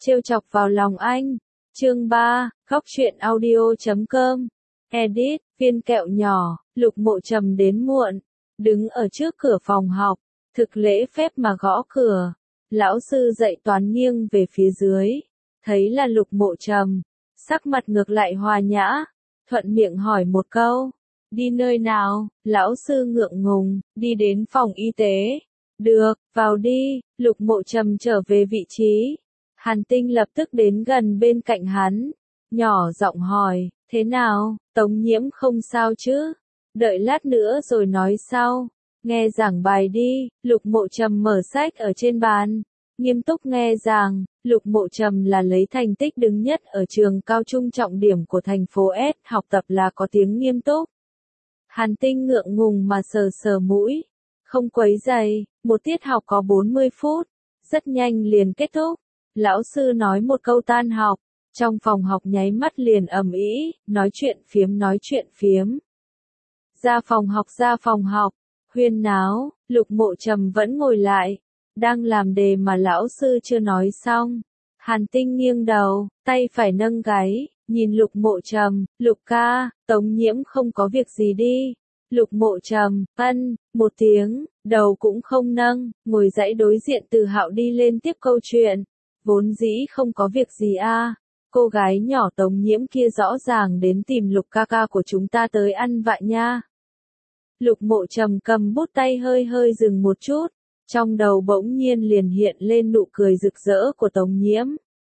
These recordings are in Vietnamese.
Trêu chọc vào lòng anh. Chương 3, Góc truyện audio.com. Edit, viên kẹo nhỏ, Lục Mộ Trầm đến muộn, đứng ở trước cửa phòng học, thực lễ phép mà gõ cửa. Lão sư dạy toán nghiêng về phía dưới, thấy là Lục Mộ Trầm, sắc mặt ngược lại hòa nhã, thuận miệng hỏi một câu, đi nơi nào? Lão sư ngượng ngùng, đi đến phòng y tế. Được, vào đi. Lục Mộ Trầm trở về vị trí. Hàn Tinh lập tức đến gần bên cạnh hắn, nhỏ giọng hỏi, thế nào, Tống Nhiễm không sao chứ? Đợi lát nữa rồi nói sau. Nghe giảng bài đi. Lục Mộ Trầm mở sách ở trên bàn, nghiêm túc nghe giảng. Lục Mộ Trầm là lấy thành tích đứng nhất ở trường cao trung trọng điểm của thành phố S, học tập là có tiếng nghiêm túc. Hàn Tinh ngượng ngùng mà sờ sờ mũi, không quấy rầy, một tiết học có 40 phút, rất nhanh liền kết thúc. Lão sư nói một câu tan học, trong phòng học nháy mắt liền ầm ĩ, nói chuyện phiếm. Ra phòng học, huyên náo. Lục Mộ Trầm vẫn ngồi lại, đang làm đề mà lão sư chưa nói xong. Hàn Tinh nghiêng đầu, tay phải nâng gáy, nhìn Lục Mộ Trầm, Lục ca, Tống Nhiễm không có việc gì đi. Lục Mộ Trầm, một tiếng, đầu cũng không nâng, ngồi dãy đối diện Từ Hạo đi lên tiếp câu chuyện. Vốn dĩ không có việc gì a, cô gái nhỏ Tống Nhiễm kia rõ ràng đến tìm Lục ca ca của chúng ta tới ăn vạ nha. Lục Mộ Trầm cầm bút tay hơi hơi dừng một chút, trong đầu bỗng nhiên liền hiện lên nụ cười rực rỡ của Tống Nhiễm.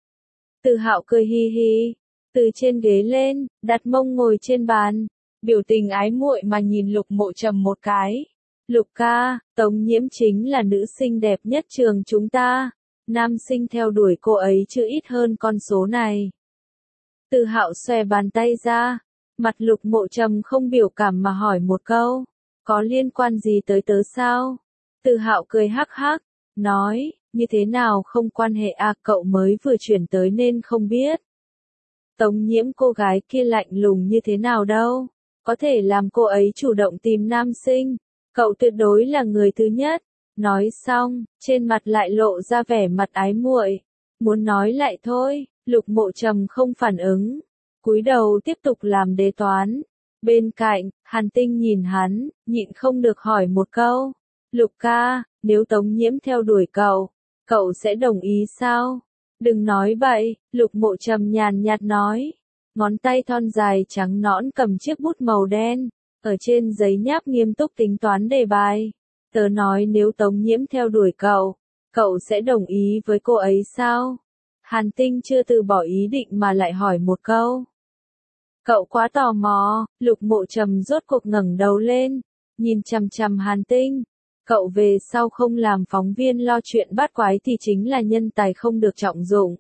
Từ Hạo cười hi hi, từ trên ghế lên, đặt mông ngồi trên bàn, biểu tình ái muội mà nhìn Lục Mộ Trầm một cái. Lục ca, Tống Nhiễm chính là nữ sinh đẹp nhất trường chúng ta. Nam sinh theo đuổi cô ấy chưa ít hơn con số này. Từ Hạo xòe bàn tay ra, mặt Lục Mộ Trầm không biểu cảm mà hỏi một câu, có liên quan gì tới tớ sao? Từ Hạo cười hắc hắc, nói, như thế nào không quan hệ à, cậu mới vừa chuyển tới nên không biết. Tống Nhiễm cô gái kia lạnh lùng như thế nào đâu, có thể làm cô ấy chủ động tìm nam sinh, cậu tuyệt đối là người thứ nhất. Nói xong, trên mặt lại lộ ra vẻ mặt ái muội. Muốn nói lại thôi. Lục Mộ Trầm không phản ứng, cúi đầu tiếp tục làm đề toán. Bên cạnh, Hàn Tinh nhìn hắn, nhịn không được hỏi một câu. Lục ca, nếu Tống Nhiễm theo đuổi cậu sẽ đồng ý sao? Đừng nói bậy. Lục Mộ Trầm nhàn nhạt nói. Ngón tay thon dài trắng nõn cầm chiếc bút màu đen, ở trên giấy nháp nghiêm túc tính toán đề bài. Tớ nói nếu Tống Nhiễm theo đuổi cậu sẽ đồng ý với cô ấy sao? Hàn Tinh chưa từ bỏ ý định mà lại hỏi một câu. Cậu quá tò mò. Lục Mộ Trầm rốt cuộc ngẩng đầu lên, nhìn chằm chằm Hàn Tinh. Cậu về sau không làm phóng viên lo chuyện bát quái thì chính là nhân tài không được trọng dụng.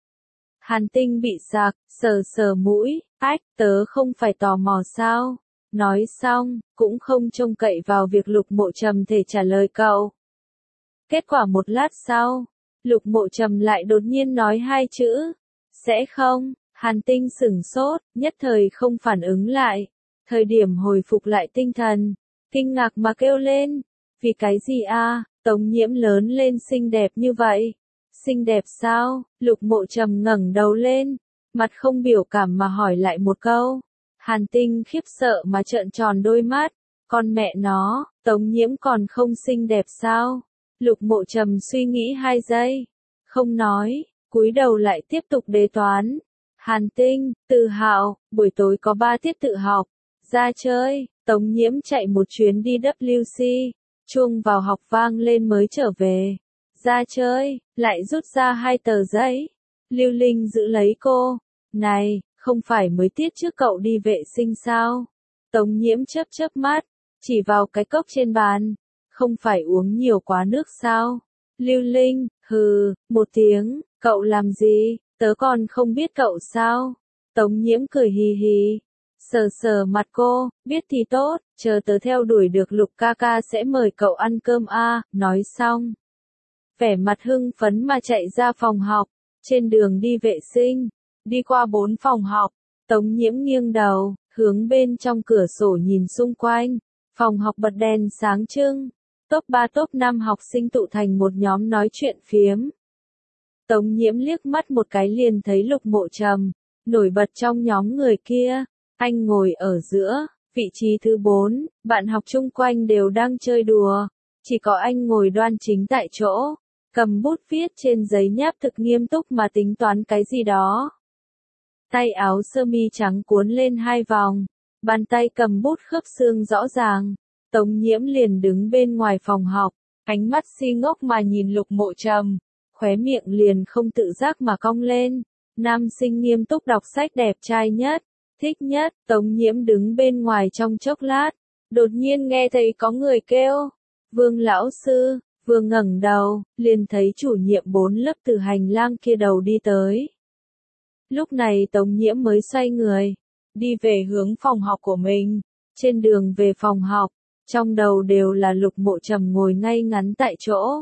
Hàn Tinh bị sặc, sờ sờ mũi, tớ không phải tò mò sao? Nói xong, cũng không trông cậy vào việc Lục Mộ Trầm thể trả lời cậu. Kết quả một lát sau, Lục Mộ Trầm lại đột nhiên nói hai chữ, sẽ không. Hàn Tinh sửng sốt, nhất thời không phản ứng lại. Thời điểm hồi phục lại tinh thần, kinh ngạc mà kêu lên, vì cái gì a? Tống Nhiễm lớn lên xinh đẹp như vậy. Xinh đẹp sao? Lục Mộ Trầm ngẩng đầu lên, mặt không biểu cảm mà hỏi lại một câu. Hàn Tinh khiếp sợ mà trợn tròn đôi mắt, con mẹ nó, Tống Nhiễm còn không xinh đẹp sao? Lục Mộ Trầm suy nghĩ 2 giây, không nói, cúi đầu lại tiếp tục đề toán. Hàn Tinh, Từ Hạo, buổi tối có 3 tiết tự học, ra chơi. Tống Nhiễm chạy một chuyến đi WC, chuông vào học vang lên mới trở về. Ra chơi, lại rút ra 2 tờ giấy. Lưu Linh giữ lấy cô, này, không phải mới tiết trước cậu đi vệ sinh sao? Tống Nhiễm chớp chớp mắt, chỉ vào cái cốc trên bàn, không phải uống nhiều quá nước sao? Lưu Linh, hừ, một tiếng, cậu làm gì, tớ còn không biết cậu sao? Tống Nhiễm cười hì hì, sờ sờ mặt cô, biết thì tốt, chờ tớ theo đuổi được Lục ca ca sẽ mời cậu ăn cơm a. Nói xong, vẻ mặt hưng phấn mà chạy ra phòng học. Trên đường đi vệ sinh, đi qua 4 phòng học, Tống Nhiễm nghiêng đầu, hướng bên trong cửa sổ nhìn xung quanh. Phòng học bật đèn sáng trưng, top 3 top 5 học sinh tụ thành một nhóm nói chuyện phiếm. Tống Nhiễm liếc mắt một cái liền thấy Lục Mộ Trầm, nổi bật trong nhóm người kia. Anh ngồi ở giữa, vị trí thứ 4, bạn học chung quanh đều đang chơi đùa. Chỉ có anh ngồi đoan chính tại chỗ, cầm bút viết trên giấy nháp thực nghiêm túc mà tính toán cái gì đó. Tay áo sơ mi trắng cuốn lên 2 vòng, bàn tay cầm bút khớp xương rõ ràng. Tống Nhiễm liền đứng bên ngoài phòng học, ánh mắt si ngốc mà nhìn Lục Mộ Trầm, khóe miệng liền không tự giác mà cong lên. Nam sinh nghiêm túc đọc sách đẹp trai nhất, thích nhất. Tống Nhiễm đứng bên ngoài trong chốc lát, đột nhiên nghe thấy có người kêu, Vương lão sư. Vừa ngẩng đầu, liền thấy chủ nhiệm 4 lớp từ hành lang kia đầu đi tới. Lúc này Tống Nhiễm mới xoay người, đi về hướng phòng học của mình. Trên đường về phòng học, trong đầu đều là Lục Mộ Trầm ngồi ngay ngắn tại chỗ.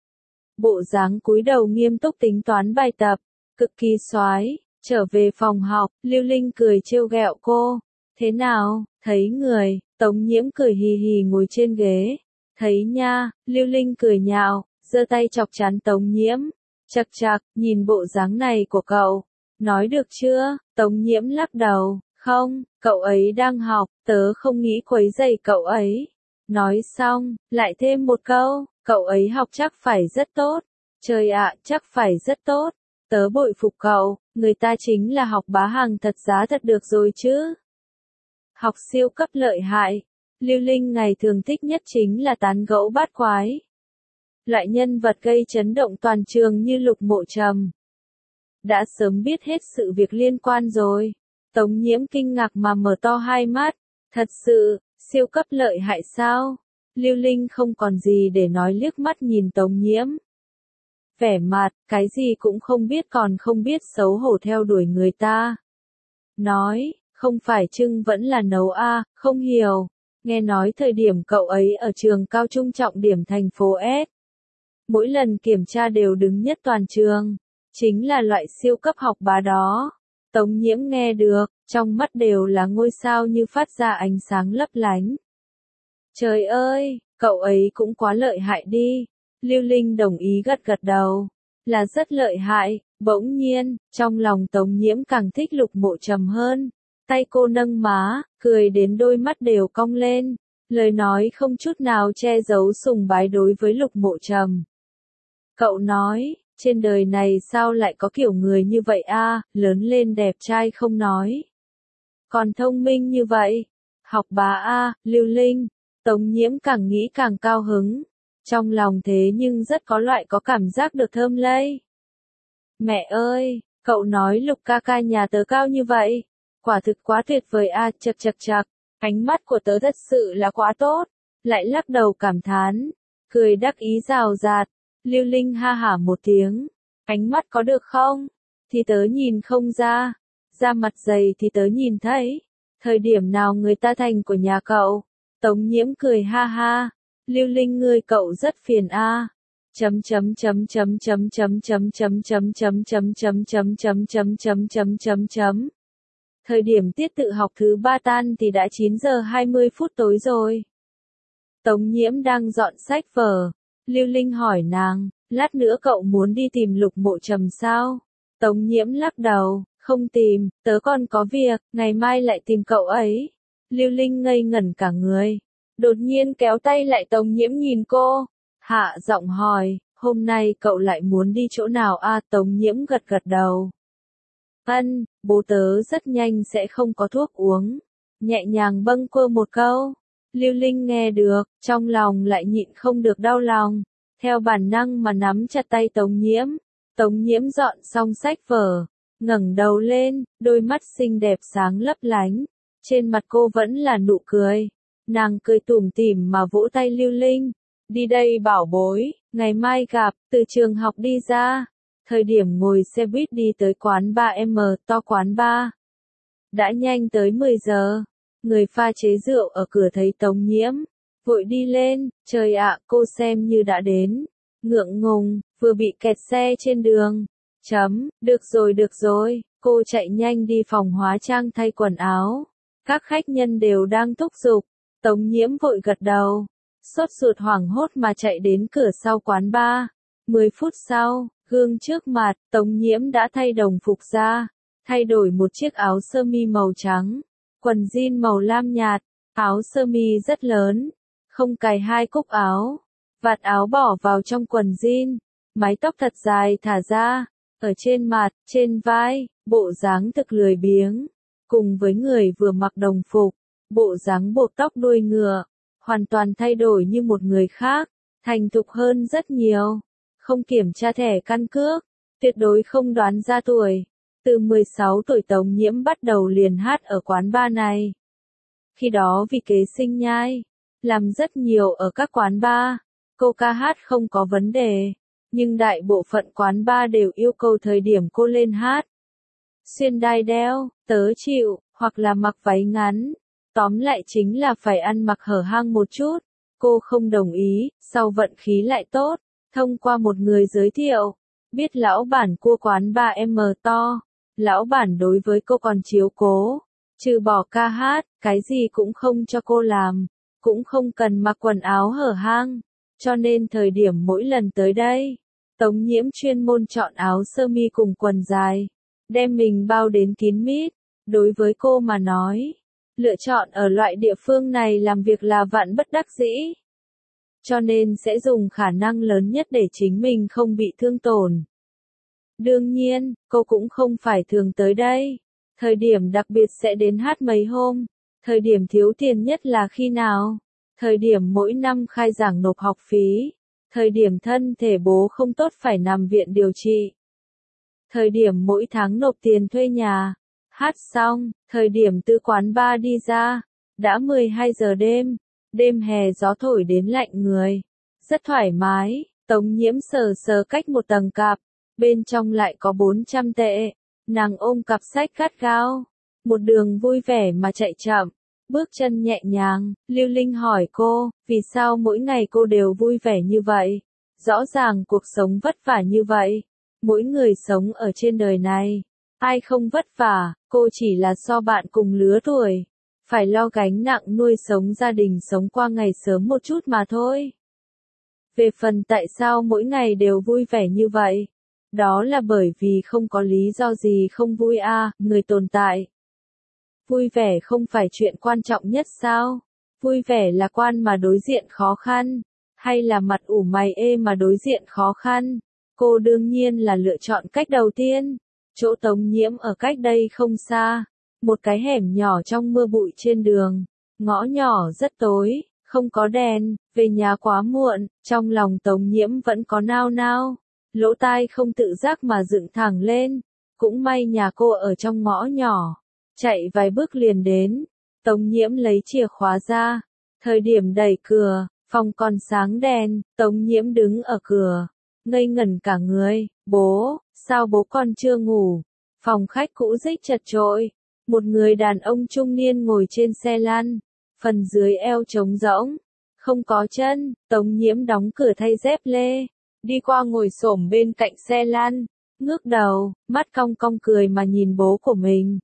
Bộ dáng cúi đầu nghiêm túc tính toán bài tập, cực kỳ xoái. Trở về phòng học, Lưu Linh cười trêu ghẹo cô. Thế nào, thấy người? Tống Nhiễm cười hì hì ngồi trên ghế. Thấy nha, Lưu Linh cười nhạo, giơ tay chọc trán Tống Nhiễm. Chậc chậc, nhìn bộ dáng này của cậu. Nói được chưa? Tống Nhiễm lắc đầu, không, cậu ấy đang học, tớ không nghĩ quấy rầy cậu ấy. Nói xong, lại thêm một câu, cậu ấy học chắc phải rất tốt. Trời ạ, chắc phải rất tốt. Tớ bội phục cậu, người ta chính là học bá hàng thật giá thật được rồi chứ. Học siêu cấp lợi hại. Lưu Linh ngày thường thích nhất chính là tán gẫu bát quái. Loại nhân vật gây chấn động toàn trường như Lục Mộ Trầm. Đã sớm biết hết sự việc liên quan rồi. Tống Nhiễm kinh ngạc mà mở to hai mắt. Thật sự, siêu cấp lợi hại sao? Lưu Linh không còn gì để nói liếc mắt nhìn Tống Nhiễm. Vẻ mặt, cái gì cũng không biết còn không biết xấu hổ theo đuổi người ta. Nói, không phải Trưng vẫn là nấu a, không hiểu. Nghe nói thời điểm cậu ấy ở trường cao trung trọng điểm thành phố S. Mỗi lần kiểm tra đều đứng nhất toàn trường. Chính là loại siêu cấp học bá đó. Tống Nhiễm nghe được, trong mắt đều là ngôi sao như phát ra ánh sáng lấp lánh. Trời ơi, cậu ấy cũng quá lợi hại đi. Lưu Linh đồng ý gật gật đầu. Là rất lợi hại. Bỗng nhiên, trong lòng Tống Nhiễm càng thích Lục Mộ Trầm hơn. Tay cô nâng má, cười đến đôi mắt đều cong lên. Lời nói không chút nào che giấu sùng bái đối với Lục Mộ Trầm. Cậu nói, trên đời này sao lại có kiểu người như vậy a, lớn lên đẹp trai không nói. Còn thông minh như vậy. Học bá a, Lưu Linh. Tống Nhiễm càng nghĩ càng cao hứng. Trong lòng thế nhưng rất có loại có cảm giác được thơm lây. Mẹ ơi, cậu nói Lục ca ca nhà tớ cao như vậy. Quả thực quá tuyệt vời a, chậc chậc chậc. Ánh mắt của tớ thật sự là quá tốt. Lại lắc đầu cảm thán. Cười đắc ý rào rạt. Lưu Linh ha hả một tiếng. Ánh mắt có được không? Thì tớ nhìn không ra. Da mặt dày thì tớ nhìn thấy. Thời điểm nào người ta thành của nhà cậu? Tống Nhiễm cười ha ha. Lưu Linh ngươi cậu rất phiền a. Chấm chấm chấm chấm chấm chấm chấm chấm chấm chấm chấm chấm chấm chấm chấm chấm chấm chấm chấm. Thời điểm tiết tự học thứ 3 tan thì đã 9 giờ 20 phút tối rồi. Tống Nhiễm đang dọn sách vở. Lưu Linh hỏi nàng, lát nữa cậu muốn đi tìm Lục Mộ Trầm sao? Tống Nhiễm lắc đầu, không tìm, tớ còn có việc, ngày mai lại tìm cậu ấy. Lưu Linh ngây ngẩn cả người. Đột nhiên kéo tay lại Tống Nhiễm nhìn cô. Hạ giọng hỏi, hôm nay cậu lại muốn đi chỗ nào a? Tống Nhiễm gật gật đầu. Ân, bố tớ rất nhanh sẽ không có thuốc uống. Nhẹ nhàng bâng quơ một câu. Lưu Linh nghe được, trong lòng lại nhịn không được đau lòng. Theo bản năng mà nắm chặt tay Tống Nhiễm. Tống Nhiễm dọn xong sách vở, ngẩng đầu lên, đôi mắt xinh đẹp sáng lấp lánh. Trên mặt cô vẫn là nụ cười. Nàng cười tủm tỉm mà vỗ tay Lưu Linh. Đi đây bảo bối, ngày mai gặp. Từ trường học đi ra. Thời điểm ngồi xe buýt đi tới quán 3M to quán bar. Đã nhanh tới 10 giờ. Người pha chế rượu ở cửa thấy Tống Nhiễm. Vội đi lên, trời ạ, cô xem như đã đến. Ngượng ngùng, vừa bị kẹt xe trên đường. Được rồi, cô chạy nhanh đi phòng hóa trang thay quần áo. Các khách nhân đều đang thúc giục. Tống Nhiễm vội gật đầu. Sốt ruột hoảng hốt mà chạy đến cửa sau quán bar. 10 phút sau, gương trước mặt, Tống Nhiễm đã thay đồng phục ra, thay đổi một chiếc áo sơ mi màu trắng, quần jean màu lam nhạt, áo sơ mi rất lớn, không cài hai cúc áo, vạt áo bỏ vào trong quần jean, mái tóc thật dài thả ra, ở trên mặt, trên vai, bộ dáng thực lười biếng, cùng với người vừa mặc đồng phục, bộ dáng buộc tóc đuôi ngựa, hoàn toàn thay đổi như một người khác, thành thục hơn rất nhiều, không kiểm tra thẻ căn cước, tuyệt đối không đoán ra tuổi. Từ 16 tuổi Tống Nhiễm bắt đầu liền hát ở quán bar này. Khi đó vì kế sinh nhai, làm rất nhiều ở các quán bar, cô ca hát không có vấn đề, nhưng đại bộ phận quán bar đều yêu cầu thời điểm cô lên hát. Xuyên đai đeo, tớ chịu, hoặc là mặc váy ngắn, tóm lại chính là phải ăn mặc hở hang một chút. Cô không đồng ý, sau vận khí lại tốt, thông qua một người giới thiệu, biết lão bản cua quán bar M to. Lão bản đối với cô còn chiếu cố, trừ bỏ ca hát, cái gì cũng không cho cô làm, cũng không cần mặc quần áo hở hang, cho nên thời điểm mỗi lần tới đây, Tống Nhiễm chuyên môn chọn áo sơ mi cùng quần dài, đem mình bao đến kín mít, đối với cô mà nói, lựa chọn ở loại địa phương này làm việc là vạn bất đắc dĩ, cho nên sẽ dùng khả năng lớn nhất để chính mình không bị thương tổn. Đương nhiên, cô cũng không phải thường tới đây. Thời điểm đặc biệt sẽ đến hát mấy hôm. Thời điểm thiếu tiền nhất là khi nào? Thời điểm mỗi năm khai giảng nộp học phí. Thời điểm thân thể bố không tốt phải nằm viện điều trị. Thời điểm mỗi tháng nộp tiền thuê nhà. Hát xong, thời điểm từ quán bar đi ra. Đã 12 giờ đêm. Đêm hè gió thổi đến lạnh người. Rất thoải mái. Tống Nhiễm sờ sờ cách một tầng cặp. Bên trong lại có 400 tệ, nàng ôm cặp sách gắt gao, một đường vui vẻ mà chạy chậm, bước chân nhẹ nhàng. Lưu Linh hỏi cô, vì sao mỗi ngày cô đều vui vẻ như vậy? Rõ ràng cuộc sống vất vả như vậy, mỗi người sống ở trên đời này, ai không vất vả, cô chỉ là so bạn cùng lứa tuổi, phải lo gánh nặng nuôi sống gia đình sống qua ngày sớm một chút mà thôi. Về phần tại sao mỗi ngày đều vui vẻ như vậy? Đó là bởi vì không có lý do gì không vui người tồn tại. Vui vẻ không phải chuyện quan trọng nhất sao? Vui vẻ là quan mà đối diện khó khăn, hay là mặt ủ mày ê mà đối diện khó khăn? Cô đương nhiên là lựa chọn cách đầu tiên. Chỗ Tống Nhiễm ở cách đây không xa, một cái hẻm nhỏ trong mưa bụi trên đường, ngõ nhỏ rất tối, không có đèn, về nhà quá muộn, trong lòng Tống Nhiễm vẫn có nao nao. Lỗ tai không tự giác mà dựng thẳng lên, cũng may nhà cô ở trong ngõ nhỏ, chạy vài bước liền đến. Tống Nhiễm lấy chìa khóa ra, thời điểm đẩy cửa, phòng còn sáng đèn, Tống Nhiễm đứng ở cửa, ngây ngẩn cả người. Bố, sao bố còn chưa ngủ? Phòng khách cũ rích chật chội, một người đàn ông trung niên ngồi trên xe lăn, phần dưới eo trống rỗng, không có chân. Tống Nhiễm đóng cửa thay dép lê, đi qua ngồi xổm bên cạnh xe lăn, ngước đầu, mắt cong cong cười mà nhìn bố của mình.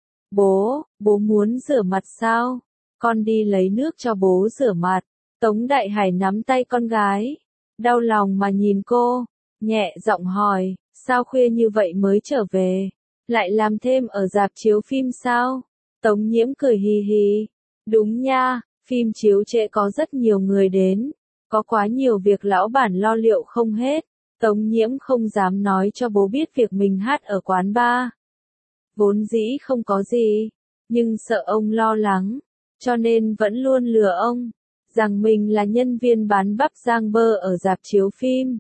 Bố muốn rửa mặt sao? Con đi lấy nước cho bố rửa mặt. Tống Đại Hải nắm tay con gái, đau lòng mà nhìn cô, nhẹ giọng hỏi, sao khuya như vậy mới trở về? Lại làm thêm ở rạp chiếu phim sao? Tống Nhiễm cười hì hì, đúng nha, phim chiếu trễ có rất nhiều người đến, có quá nhiều việc lão bản lo liệu không hết. Tống Nhiễm không dám nói cho bố biết việc mình hát ở quán bar. Vốn dĩ không có gì, nhưng sợ ông lo lắng, cho nên vẫn luôn lừa ông, rằng mình là nhân viên bán bắp rang bơ ở rạp chiếu phim.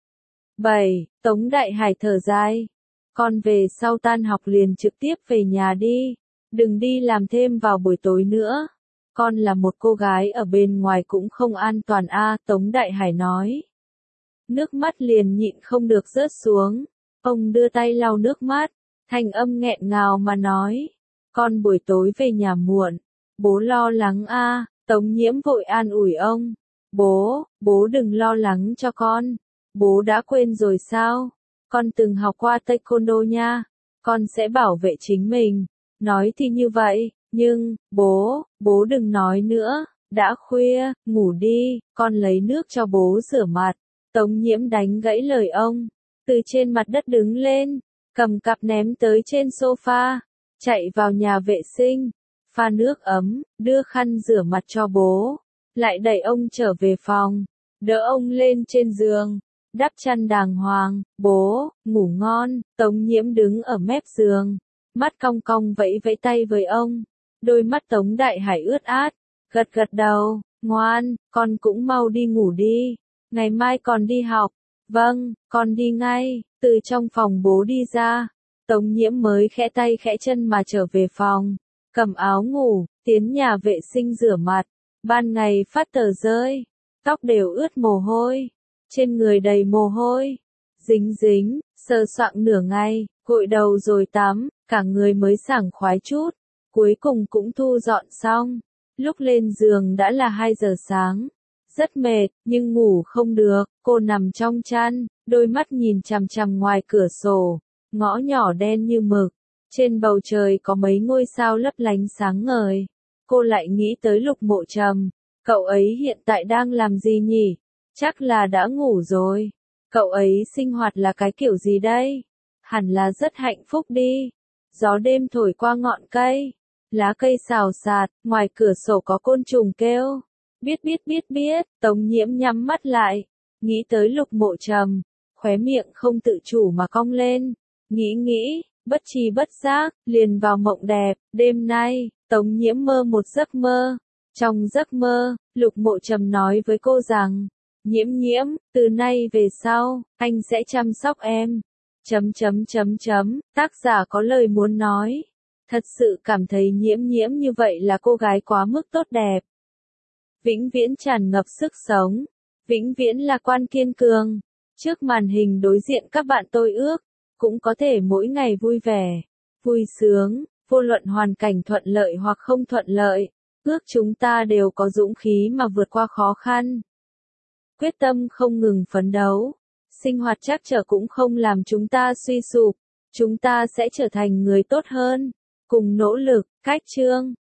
7. Tống Đại Hải thở dài. Con về sau tan học liền trực tiếp về nhà đi, đừng đi làm thêm vào buổi tối nữa. Con là một cô gái ở bên ngoài cũng không an toàn Tống Đại Hải nói. Nước mắt liền nhịn không được rớt xuống. Ông đưa tay lau nước mắt, thanh âm nghẹn ngào mà nói. Con buổi tối về nhà muộn, bố lo lắng Tống Nhiễm vội an ủi ông. Bố đừng lo lắng cho con. Bố đã quên rồi sao? Con từng học qua taekwondo nha. Con sẽ bảo vệ chính mình. Nói thì như vậy, nhưng, bố đừng nói nữa. Đã khuya, ngủ đi, con lấy nước cho bố rửa mặt. Tống Nhiễm đánh gãy lời ông. từ trên mặt đất đứng lên, cầm cặp ném tới trên sofa, chạy vào nhà vệ sinh, pha nước ấm, đưa khăn rửa mặt cho bố, lại đẩy ông trở về phòng, đỡ ông lên trên giường, đắp chăn đàng hoàng, bố, ngủ ngon. Tống Nhiễm đứng ở mép giường, mắt cong cong vẫy vẫy tay với ông, đôi mắt Tống Đại Hải ướt át, gật gật đầu, ngoan, con cũng mau đi ngủ đi, ngày mai còn đi học. Vâng, con đi ngay. Từ trong phòng bố đi ra, Tống Nhiễm mới khẽ tay khẽ chân mà trở về phòng, cầm áo ngủ, tiến nhà vệ sinh rửa mặt, ban ngày phát tờ rơi, tóc đều ướt mồ hôi, trên người đầy mồ hôi, dính dính, sờ soạng nửa ngày, gội đầu rồi tắm, cả người mới sảng khoái chút, cuối cùng cũng thu dọn xong, lúc lên giường đã là 2 giờ sáng. Rất mệt, nhưng ngủ không được, cô nằm trong chăn, đôi mắt nhìn chằm chằm ngoài cửa sổ, ngõ nhỏ đen như mực, trên bầu trời có mấy ngôi sao lấp lánh sáng ngời. Cô lại nghĩ tới Lục Mộ Trầm, cậu ấy hiện tại đang làm gì nhỉ? Chắc là đã ngủ rồi. Cậu ấy sinh hoạt là cái kiểu gì đây? Hẳn là rất hạnh phúc đi. Gió đêm thổi qua ngọn cây, lá cây xào xạc, ngoài cửa sổ có côn trùng kêu. Biết, Tống Nhiễm nhắm mắt lại, nghĩ tới Lục Mộ Trầm, khóe miệng không tự chủ mà cong lên, nghĩ, bất tri bất giác, liền vào mộng đẹp. Đêm nay, Tống Nhiễm mơ một giấc mơ, trong giấc mơ, Lục Mộ Trầm nói với cô rằng, Nhiễm, từ nay về sau, anh sẽ chăm sóc em, tác giả có lời muốn nói, thật sự cảm thấy Nhiễm như vậy là cô gái quá mức tốt đẹp. Vĩnh viễn tràn ngập sức sống, vĩnh viễn lạc quan kiên cường. Trước màn hình đối diện các bạn tôi ước, cũng có thể mỗi ngày vui vẻ, vui sướng, vô luận hoàn cảnh thuận lợi hoặc không thuận lợi, ước chúng ta đều có dũng khí mà vượt qua khó khăn. Quyết tâm không ngừng phấn đấu, sinh hoạt trắc trở cũng không làm chúng ta suy sụp, chúng ta sẽ trở thành người tốt hơn, cùng nỗ lực. Cách chương